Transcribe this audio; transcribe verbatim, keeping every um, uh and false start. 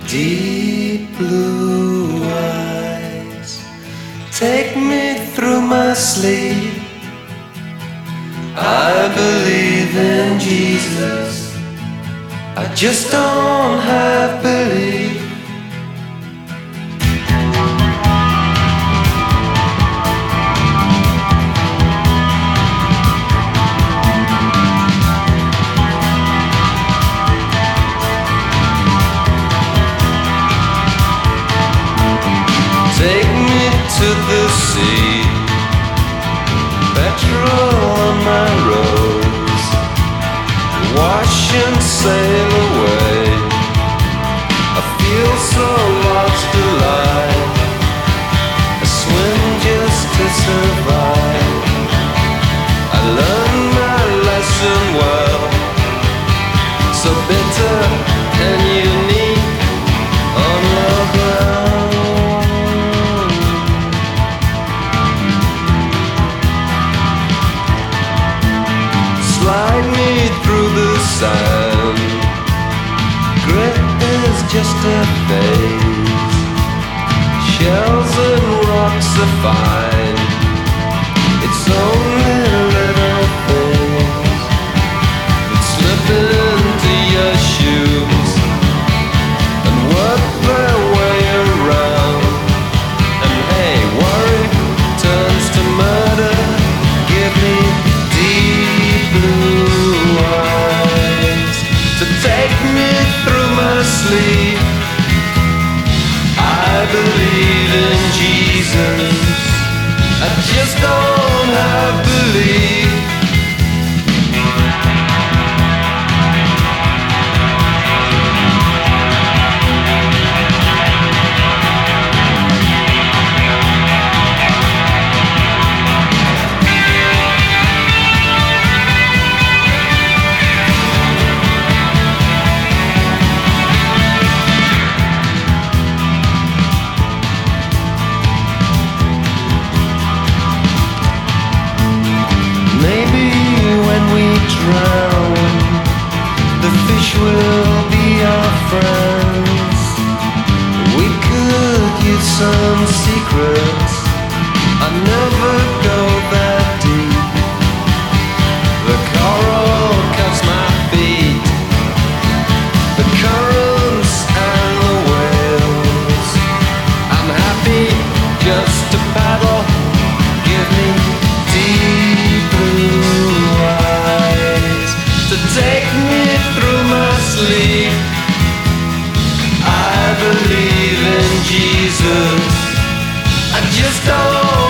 Deep blue eyes, take me through my sleep. I believe in Jesus, I just don't have belief. Take me to the sea, petrol on my roads, wash and sail away. I feel so lost alive, I swim just to survive. I learned my lesson well, so bitter and unique on the ground. Slide me through the sand, grit is just a phase. Shells and rocks are fine, it's only little things that slip into your shoes and work their way around. And hey, worry turns to murder. Give me deep blue eyes to take me through my sleep. I believe in Jesus, I just don't have belief. Maybe when we drown, the fish will be our friends. We could use some secrets, I never go that deep. The coral cuts my feet, the currents and the whales. I'm happy just to paddle. Give me deep blue eyes to take me through my sleep. I believe in Jesus, I just don't